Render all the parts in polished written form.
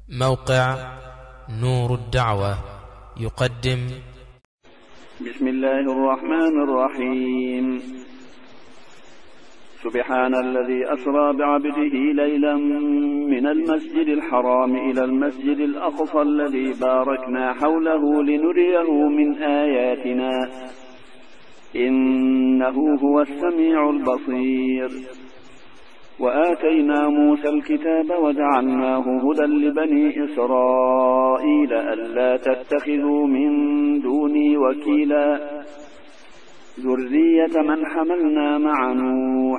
موقع نور الدعوة يقدم. بسم الله الرحمن الرحيم. سبحان الذي أسرى بعبده ليلا من المسجد الحرام إلى المسجد الأقصى الذي باركنا حوله لنريه من آياتنا إنه هو السميع البصير. وآتينا موسى الكتاب وجعلناه هدى لبني إسرائيل ألا تتخذوا من دوني وكيلا ذرية من حملنا مع نوح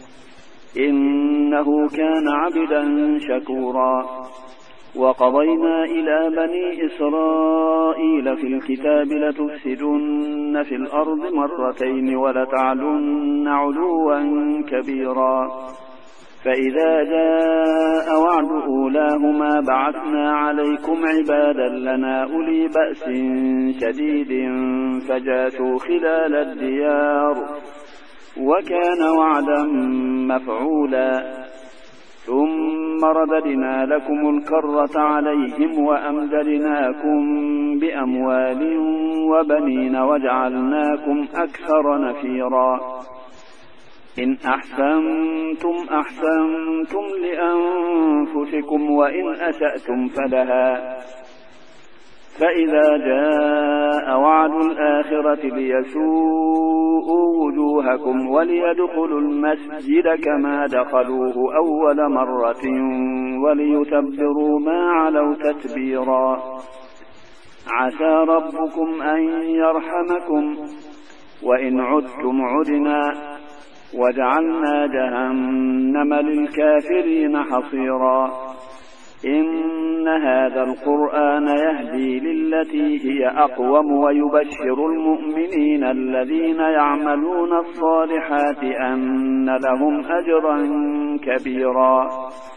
إنه كان عبدا شكورا. وقضينا إلى بني إسرائيل في الكتاب لتفسدن في الأرض مرتين ولتعلن علوا كبيرا. فإذا جاء وعد أولاهما بعثنا عليكم عبادا لنا أولي بأس شديد فجاسوا خلال الديار وكان وعدا مفعولا. ثم رددنا لكم الكرة عليهم وأمددناكم بأموال وبنين وجعلناكم أكثر نفيرا. إن أحسنتم أحسنتم لأنفسكم وإن أسأتم فلها. فإذا جاء وعد الآخرة ليسوءوا وجوهكم وليدخلوا المسجد كما دخلوه أول مرة وليتبروا ما علوا تتبيرا. عسى ربكم أن يرحمكم وإن عدتم عدنا وجعلنا جهنم للكافرين حصيرا. إن هذا القرآن يهدي للتي هي أقوم ويبشر المؤمنين الذين يعملون الصالحات أن لهم أجرا كبيرا.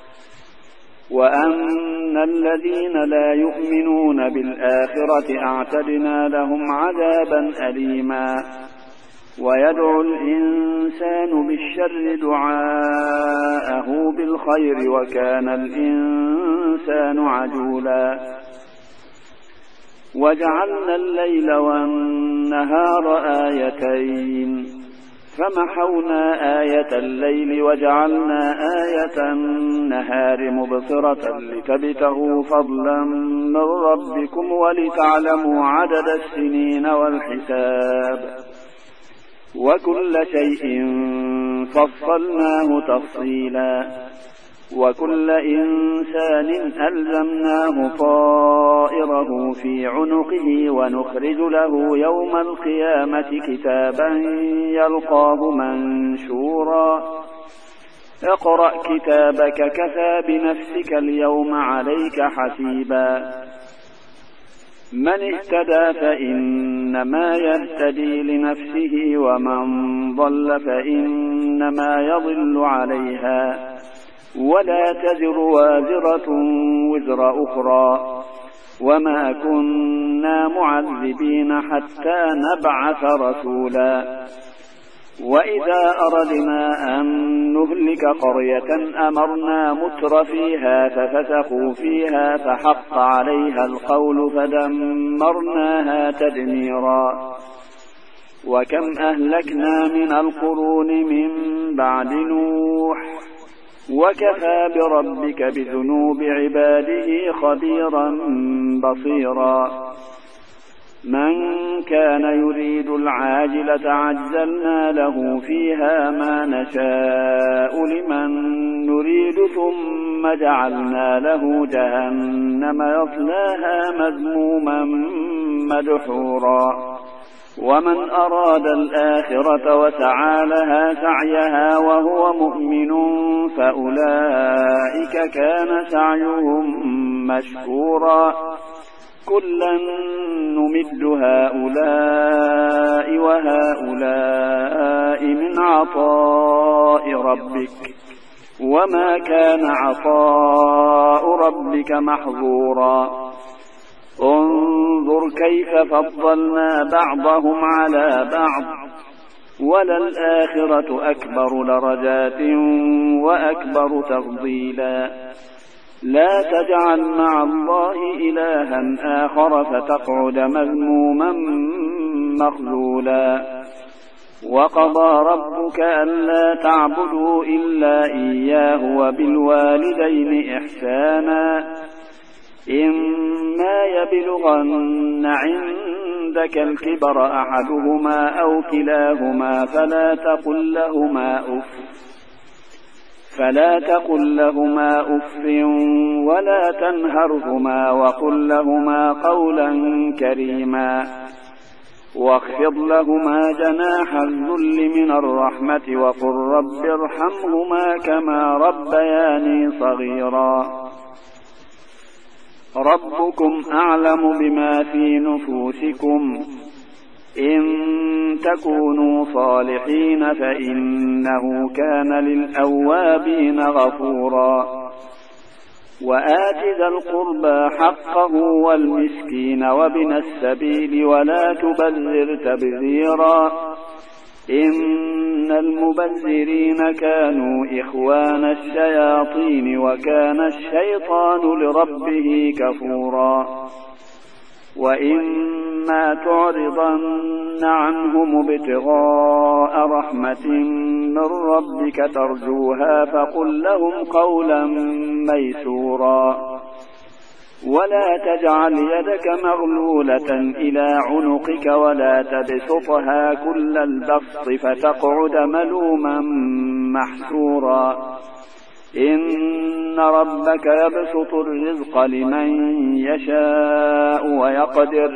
وأن الذين لا يؤمنون بالآخرة أعتدنا لهم عذابا أليما. ويدعو الإنسان بالشر دعاءه بالخير وكان الإنسان عجولا. وجعلنا الليل والنهار آيتين فمحونا آية الليل وجعلنا آية النهار مبصرة لتبتغوا فضلا من ربكم ولتعلموا عدد السنين والحساب وكل شيء فصلناه تفصيلا. وكل إنسان ألزمناه طائره في عنقه ونخرج له يوم القيامة كتابا يلقاه منشورا. اقرأ كتابك كفى بنفسك اليوم عليك حسيبا. من اهتدى فإنما يهتدي لنفسه ومن ضل فإنما يضل عليها ولا تزر وازرة وزر أخرى وما كنا معذبين حتى نبعث رسولا. وإذا أردنا أن نهلك قرية أمرنا متر فيها ففسقوا فيها فحق عليها القول فدمرناها تدميرا. وكم أهلكنا من القرون من بعد نوح وكفى بربك بذنوب عباده خبيرا بصيرا. من كان يريد العاجلة عجلنا له فيها ما نشاء لمن نريد ثم جعلنا له جهنم يصلاها مذموما مدحورا. ومن أراد الآخرة وسعى لها سعيها وهو مؤمن فأولئك كان سعيهم مشكورا. كلا نمد هؤلاء وهؤلاء من عطاء ربك وما كان عطاء ربك محظورا. انظر كيف فضلنا بعضهم على بعض وللآخرة أكبر درجات وأكبر تفضيلا. لا تجعل مع الله إلها آخر فتقعد مذموما مخذولا وقضى ربك ألا تعبدوا إلا إياه وبالوالدين إحسانا إما يبلغن عندك الكبر أحدهما أو كلاهما فلا تقل لهما أف ولا تنهرهما وقل لهما قولا كريما واخفض لهما جناح الذل من الرحمة وقل رب ارحمهما كما ربياني صغيرا ربكم أعلم بما في نفوسكم إن تكونوا صالحين فإنه كان للأوابين غفورا وآت ذا القربى حقه والمسكين وابن السبيل ولا تبذر تبذيرا إن المبذرين كانوا إخوان الشياطين وكان الشيطان لربه كفورا وإما تعرضن عنهم ابتغاء رحمة من ربك ترجوها فقل لهم قولا ميسورا ولا تجعل يدك مغلولة إلى عنقك ولا تبسطها كل البسط فتقعد ملوما محسورا إن ربك يبسط الرزق لمن يشاء ويقدر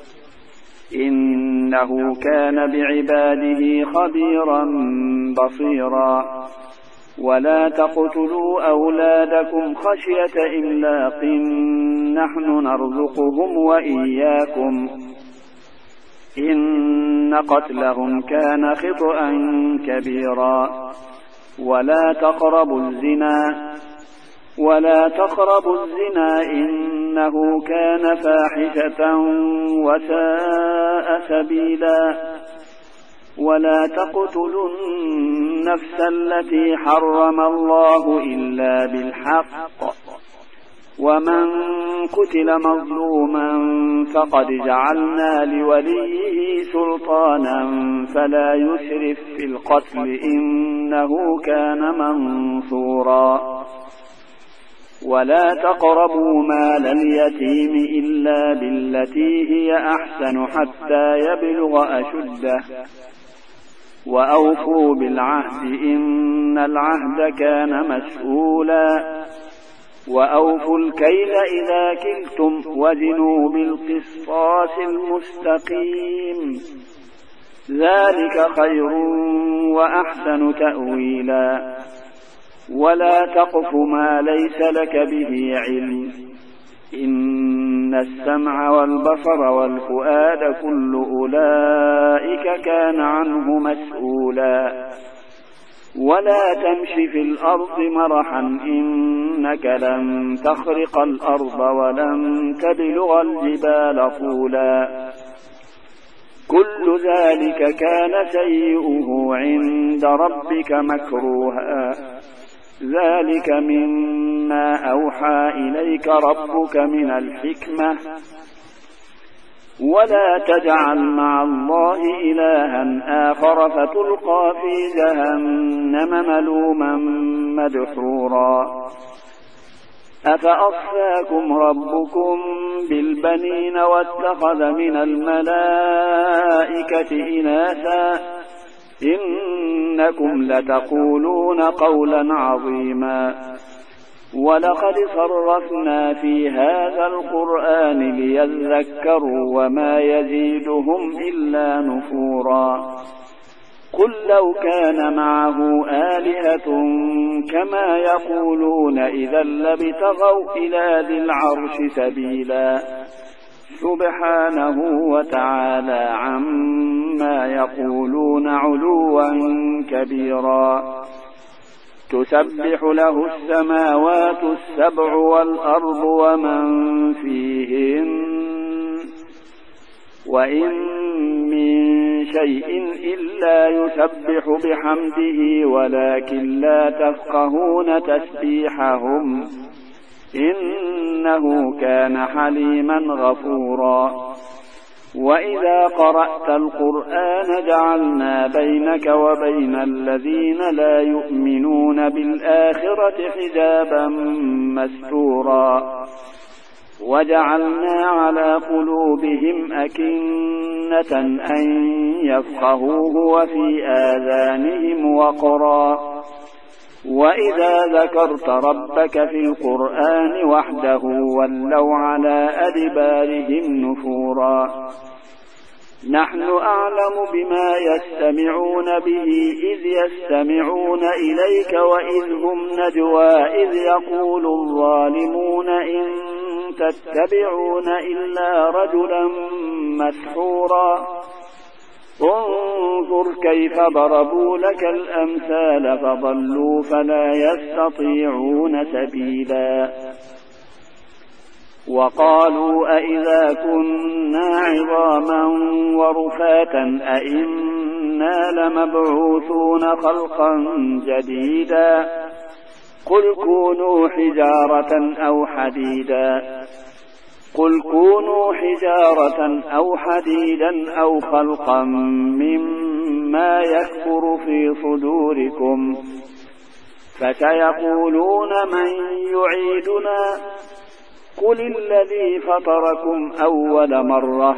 إنه كان بعباده خبيرا بصيرا ولا تقتلوا أولادكم خشية إملاق نحن نرزقهم وإياكم إن قتلهم كان خطأ كبيرا ولا تقربوا الزنا إنه كان فاحشة وساء سبيلا ولا تقتلوا النفس التي حرم الله إلا بالحق ومن قتل مظلوما فقد جعلنا لوليه سلطانا فلا يسرف في القتل إنه كان منصورا ولا تقربوا مال اليتيم إلا بالتي هي أحسن حتى يبلغ أشده وأوفوا بالعهد إن العهد كان مسؤولا وأوفوا الكيل إذا كلتم وزنوا بالقسطاس المستقيم ذلك خير وأحسن تأويلا ولا تقف ما ليس لك به علم إن السمع والبصر والفؤاد كل أولئك كان عنه مسؤولا ولا تمش في الأرض مرحا إنك لن تخرق الأرض ولن تبلغ الجبال طولا كل ذلك كان سيئه عند ربك مكروها ذلك مما أوحى إليك ربك من الحكمة ولا تجعل مع الله إلها آخر فتلقى في جهنم ملوما مدحورا أفأصفاكم ربكم بالبنين واتخذ من الملائكة إناثا إنكم لتقولون قولا عظيما ولقد صرفنا في هذا القرآن ليذكروا وما يزيدهم إلا نفورا قل لو كان معه آلهة كما يقولون إذا لابتغوا إلى ذي العرش سبيلا سبحانه وتعالى عما يقولون علوا كبيرا تسبح له السماوات السبع والأرض ومن فيهن وإن من شيء إلا يسبح بحمده ولكن لا تفقهون تسبيحهم إنه كان حليما غفورا وإذا قرأت القرآن جعلنا بينك وبين الذين لا يؤمنون بالآخرة حجابا مستورا وجعلنا على قلوبهم أكنة أن يفقهوه وفي آذانهم وقرا وإذا ذكرت ربك في القرآن وحده ولوا على أدبارهم نفورا نحن أعلم بما يستمعون به إذ يستمعون إليك وإذ هم نجوى إذ يقول الظالمون إن تتبعون إلا رجلا مسحورا انظر كيف ضربوا لك الأمثال فضلوا فلا يستطيعون سبيلا وقالوا أئذا كنا عظاما ورفاتا أئنا لمبعوثون خلقا جديدا قل كونوا حجارة أو حديدا أو خلقا مما يكبر في صدوركم فسيقولون من يعيدنا قل الذي فطركم أول مرة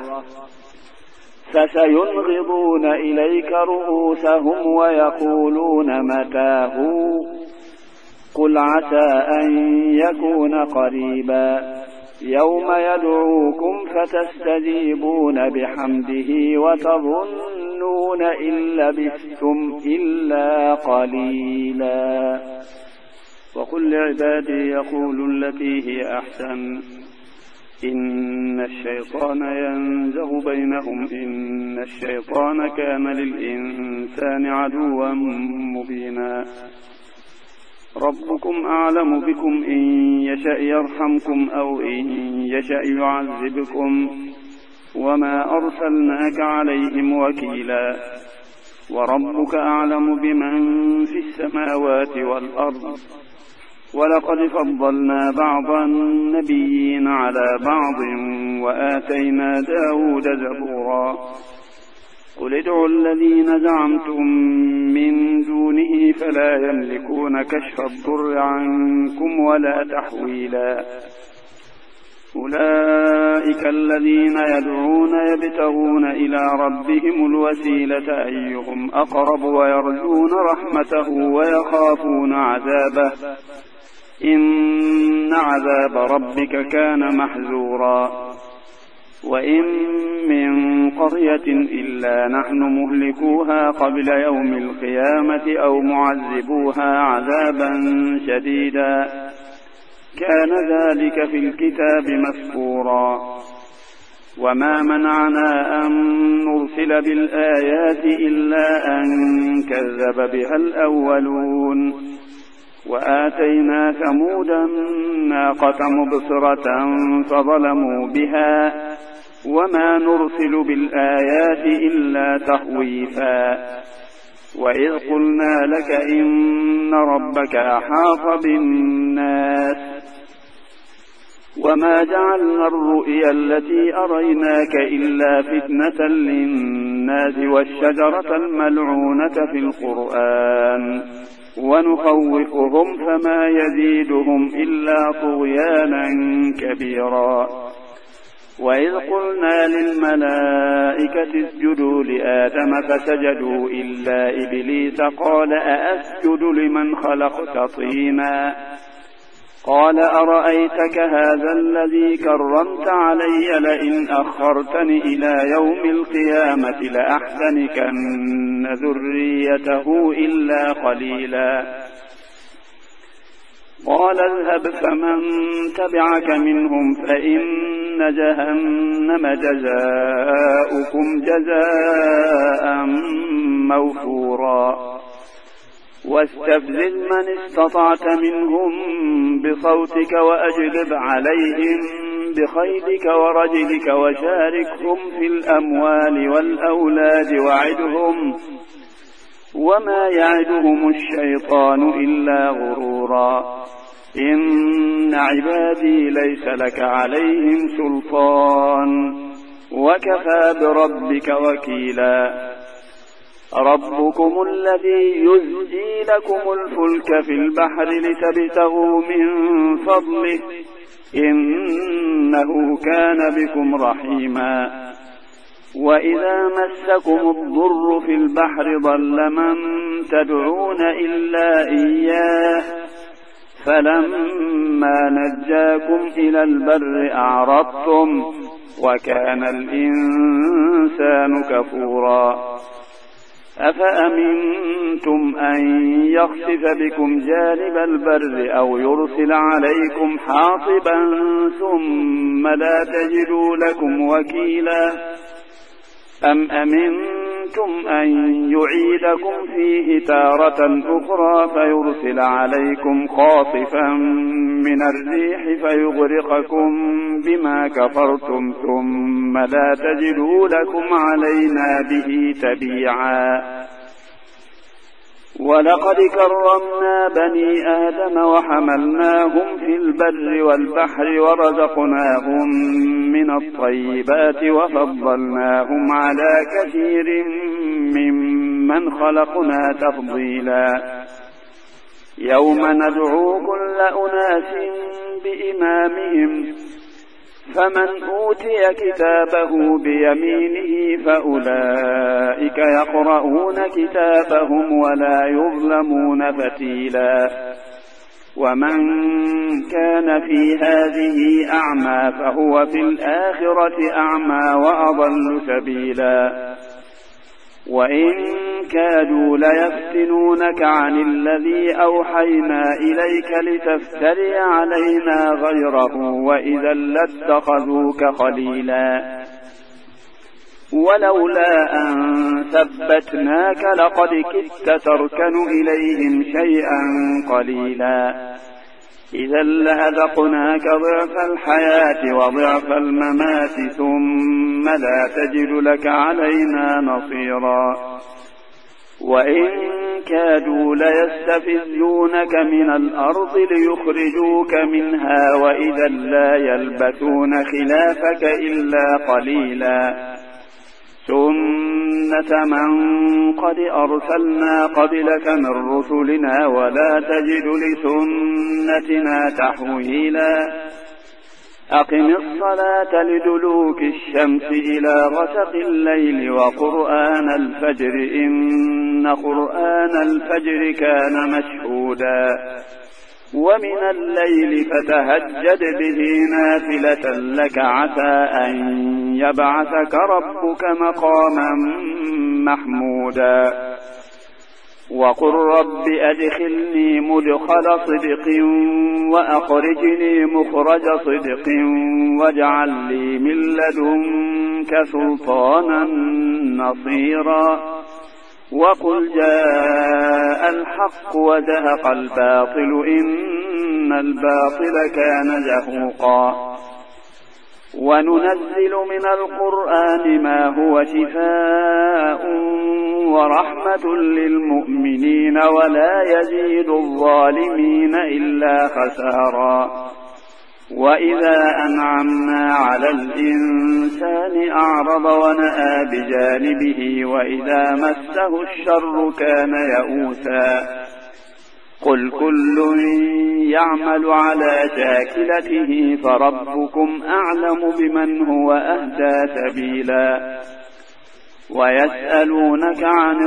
فسينغضون إليك رؤوسهم ويقولون متى هو قل عسى أن يكون قريبا يوم يدعوكم فتستجيبون بحمده وتظنون إن لبثتم إلا قليلا وقل لعبادي يقولوا التي هي أحسن إن الشيطان ينزغ بينهم إن الشيطان كان للإنسان عدوا مبينا ربكم أعلم بكم إن يشأ يرحمكم أو إن يشأ يعذبكم وما أرسلناك عليهم وكيلا وربك أعلم بمن في السماوات والأرض ولقد فضلنا بعض النبيين على بعض وآتينا داود زبورا قل ادعوا الذين زعمتم من دونه فلا يملكون كشف الضر عنكم ولا تحويلا أولئك الذين يدعون يبتغون إلى ربهم الوسيلة أيهم أقرب ويرجون رحمته ويخافون عذابه إن عذاب ربك كان محذورا وإن من قرية إلا نحن مهلكوها قبل يوم القيامة أو معذبوها عذابا شديدا كان ذلك في الكتاب مسطورا وما منعنا أن نرسل بالآيات إلا أن كذب بها الأولون وآتينا ثمودا الناقة مبصرة فظلموا بها وما نرسل بالآيات إلا تخويفا وإذ قلنا لك إن ربك أحاط بالناس وما جعلنا الرؤيا التي أريناك إلا فتنة للناس والشجرة الملعونة في القرآن ونخوفهم فما يزيدهم إلا طغيانا كبيرا وإذ قلنا للملائكة اسجدوا لآدم فسجدوا إلا إبليس قال أأسجد لمن خلقت طينا قال أرأيتك هذا الذي كرمت علي لئن أخرتني إلى يوم القيامة لأحتنكن ذريته إلا قليلا قال اذهب فمن تبعك منهم فإن جهنم جزاؤكم جزاء موفورا واستفزز من استطعت منهم بصوتك وأجلب عليهم بخيلك ورجلك وشاركهم في الأموال والأولاد وعدهم وما يعدهم الشيطان إلا غرورا إن عبادي ليس لك عليهم سلطان وكفى بربك وكيلا ربكم الذي يزجي لكم الفلك في البحر لتبتغوا من فضله إنه كان بكم رحيما وإذا مسكم الضر في البحر ضل من تدعون إلا إياه فلما نجاكم إلى البر أعرضتم وكان الإنسان كفورا أفأمنتم أن يخسف بكم جانب البر أو يرسل عليكم حاصبا ثم لا تجدوا لكم وكيلا أم أمنتم أن يعيدكم فيه تارة أخرى فيرسل عليكم خاصفا من الريح فيغرقكم بما كفرتم ثم لا تجدوا لكم علينا به تبيعا ولقد كرمنا بني آدم وحملناهم في البر والبحر ورزقناهم من الطيبات وفضلناهم على كثير ممن خلقنا تفضيلا يوم ندعو كل أناس بإمامهم فمن أوتي كتابه بيمينه فأولئك يقرؤون كتابهم ولا يظلمون فتيلا ومن كان في هذه أعمى فهو في الآخرة أعمى وأضل سبيلا وإن كادوا ليفتنونك عن الذي أوحينا إليك لتفتري علينا غيره وإذا لاتخذوك خليلا ولولا أن ثبتناك لقد كدت تركن إليهم شيئا قليلا إذا لأذقناك ضعف الحياة وضعف الممات ثم لا تجد لك علينا نصيرا وإن كادوا ليستفزونك من الأرض ليخرجوك منها وإذا لا يلبثون خلافك إلا قليلا سنة من قد أرسلنا قبلك من رسلنا ولا تجد لسنتنا تحويلا أقم الصلاة لدلوك الشمس إلى غسق الليل وقرآن الفجر إن قرآن الفجر كان مشهودا ومن الليل فتهجد به نافلة لك عسى أن يبعثك ربك مقاما محمودا وقل رب أدخلني مدخل صدق وأخرجني مخرج صدق واجعل لي من لدنك سلطانا نصيرا وقل جاء الحق وزهق الباطل إن الباطل كان زهوقا وننزل من القرآن ما هو شفاء ورحمة للمؤمنين ولا يزيد الظالمين إلا خسارا وإذا أنعمنا على الإنسان أعرض ونأى بجانبه وإذا مسه الشر كان يئوسا قل كل يعمل على شاكلته فربكم أعلم بمن هو أهدى سبيلا ويسألونك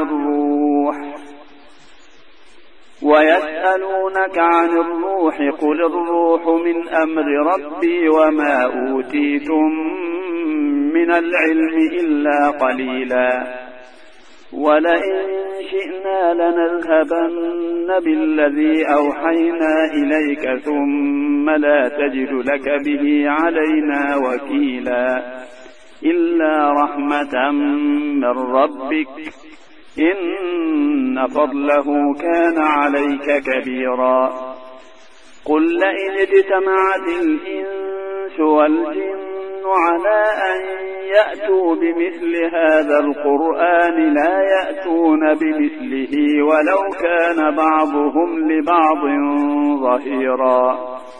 عن الروح قل الروح من أمر ربي وما أوتيتم من العلم إلا قليلا ولئن شئنا لنذهبن بالذي أوحينا إليك ثم لا تجد لك به علينا وكيلا إلا رحمة من ربك إن فضله كان عليك كبيرا قل لئن اجتمعت الإنس والجن على أن يأتوا بمثل هذا القرآن لا يأتون بمثله ولو كان بعضهم لبعض ظهيرا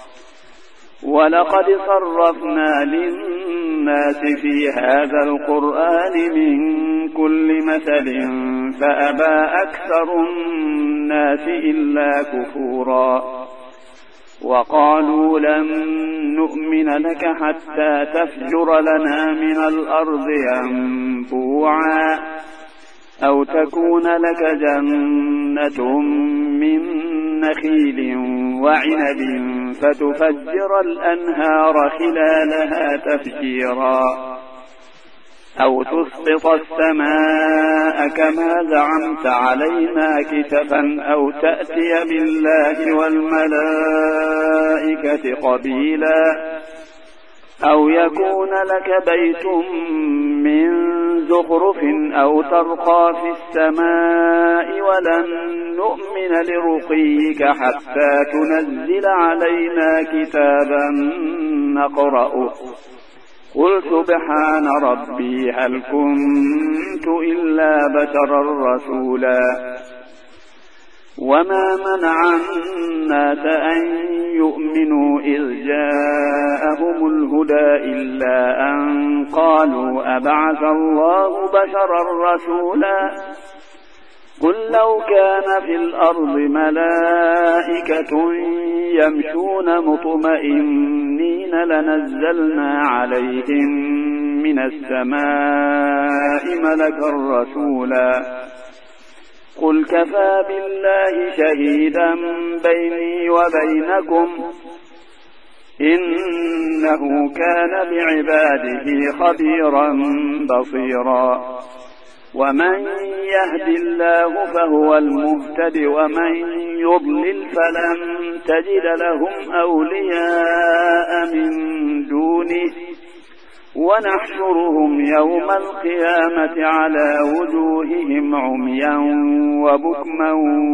ولقد صرفنا للناس في هذا القرآن من كل مثل فأبى أكثر الناس إلا كفورا وقالوا لن نؤمن لك حتى تفجر لنا من الأرض ينبوعا أو تكون لك جنة من نخيل وعنب فتفجر الأنهار خلالها تفجيرا أو تسقط السماء كما زعمت علينا كسفا أو تأتي بالله والملائكة قبيلا أو يكون لك بيت من زخرف أو ترقى في السماء ولن نؤمن لرقيك حتى تنزل علينا كتابا نقرأه قل سبحان ربي هل كنت إلا بشرا رسولا وما منع الناس أن يؤمنوا إذ جاءهم الهدى إلا أن قالوا أبعث الله بشرا رسولا قل لو كان في الأرض ملائكة يمشون مطمئنين لنزلنا عليهم من السماء ملكا رسولا قل كفى بالله شهيدا بيني وبينكم إنه كان بعباده خبيرا بصيرا ومن يهد الله فهو المهتد ومن يضلل فلن تجد لهم أولياء من دونه ونحشرهم يوم القيامة على وجوههم عميا وبكما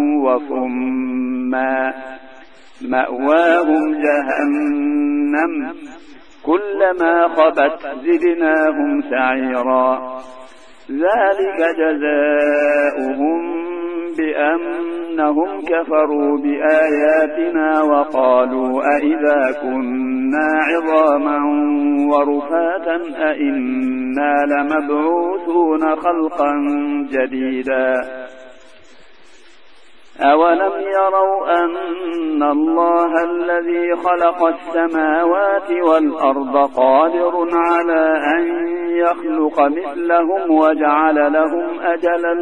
وصما مأواهم جهنم كلما خبت زدناهم سعيرا ذلك جزاؤهم بأنهم كفروا بآياتنا وقالوا أئذا كنا عظاما ورفاتا أئنا لمبعوثون خلقا جديدا أولم يروا أن الله الذي خلق السماوات والأرض قادر على أن يخلق مثلهم وجعل لهم أجلا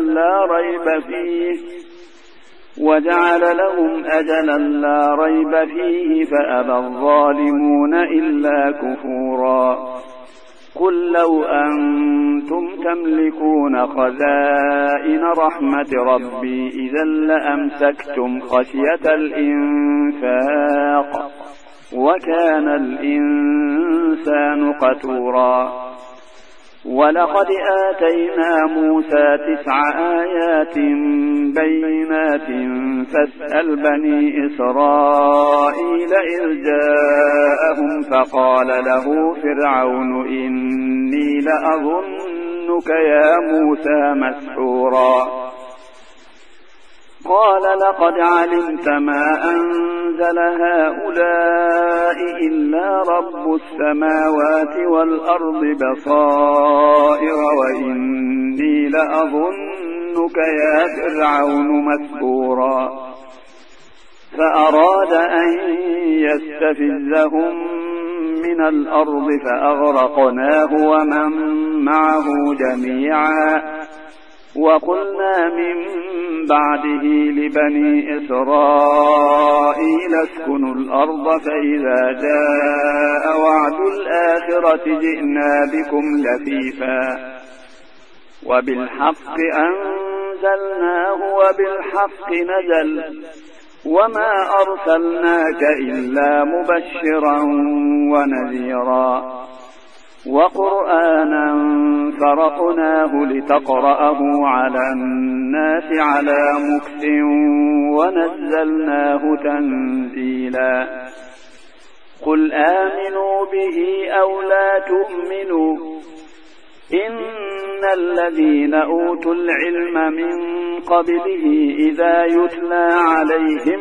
لا ريب فيه فأبى الظالمون إلا كفورا قل لو أنتم تملكون خزائن رحمة ربي إذا لأمسكتم خشية الإنفاق وكان الإنسان قتورا ولقد آتينا موسى 9 آيات بينات فاسأل بني إسرائيل إذ جاءهم فقال له فرعون إني لأظنك يا موسى مسحورا قال لقد علمت ما أنزل هؤلاء إلا رب السماوات والأرض بصائر وإني لأظنك يا فرعون مسحورا فأراد أن يستفزهم من الأرض فأغرقناه ومن معه جميعا وقلنا من بعده لبني إسرائيل اسكنوا الأرض فإذا جاء وعد الآخرة جئنا بكم لفيفا وبالحق أنزلناه وبالحق نزل وما أرسلناك إلا مبشرا ونذيرا وقرآنا فرقناه لتقرأه على الناس على مكث ونزلناه تنزيلا قل آمنوا به أو لا تؤمنوا إن الذين أوتوا العلم من قبله إذا يتلى عليهم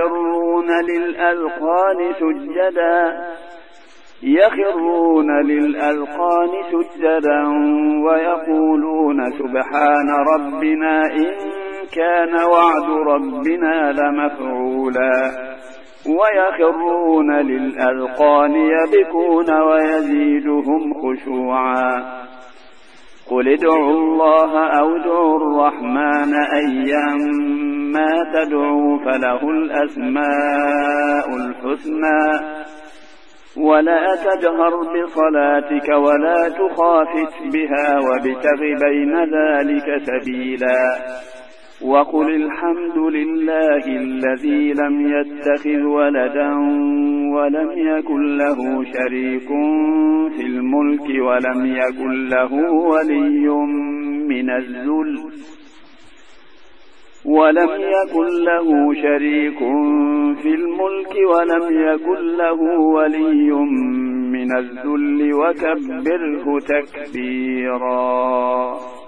يخرون للأذقان سجدا ويقولون سبحان ربنا إن كان وعد ربنا لمفعولا ويخرون للأذقان يبكون ويزيدهم خشوعا قل ادعوا الله أو ادعوا الرحمن أيما تدعوا فله الأسماء الحسنى ولا تجهر بصلاتك ولا تخافت بها وابتغ بين ذلك سبيلا وقل الحمد لله الذي لم يتخذ ولدا ولم يكن له شريك في الملك ولم يكن له ولي من الذل وكبره تكبيرا.